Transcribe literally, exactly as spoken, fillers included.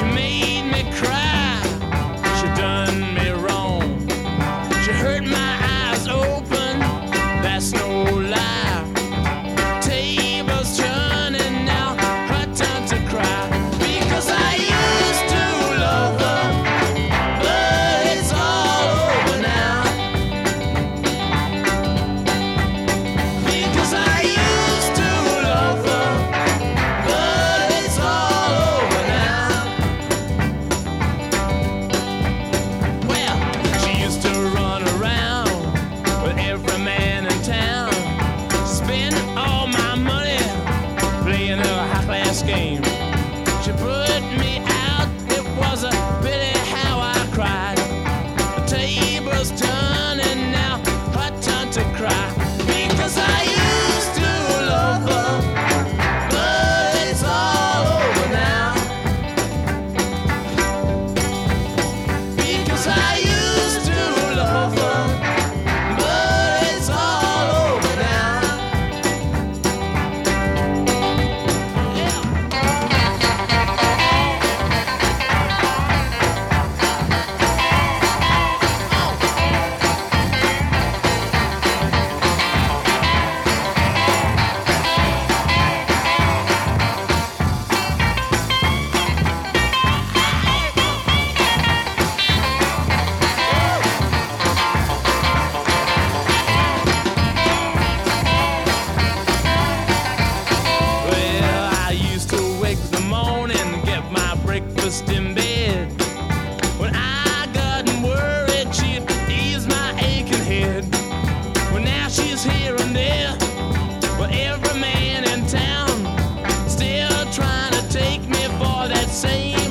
She made me cry, she done me wrong. She hurt my eyes open, that's no lie. Tables turning now, her time to cry. Because I used to love her, but it's all over now. Because I used to love her, but it's all over now. Well, she used to run around with every man in town, spend all my money playing a high-class game. She put me out, it was a pity how I cried. The table's turning now, her turn to cry. Because I used to love her, but it's all over now. Because I used to love her, but it's all over now. Well, I used to wake in the morning, get my breakfast in bed. When I got worried, she'd ease my aching head. Well, now she's here and there, but every man in town still trying to take me for that same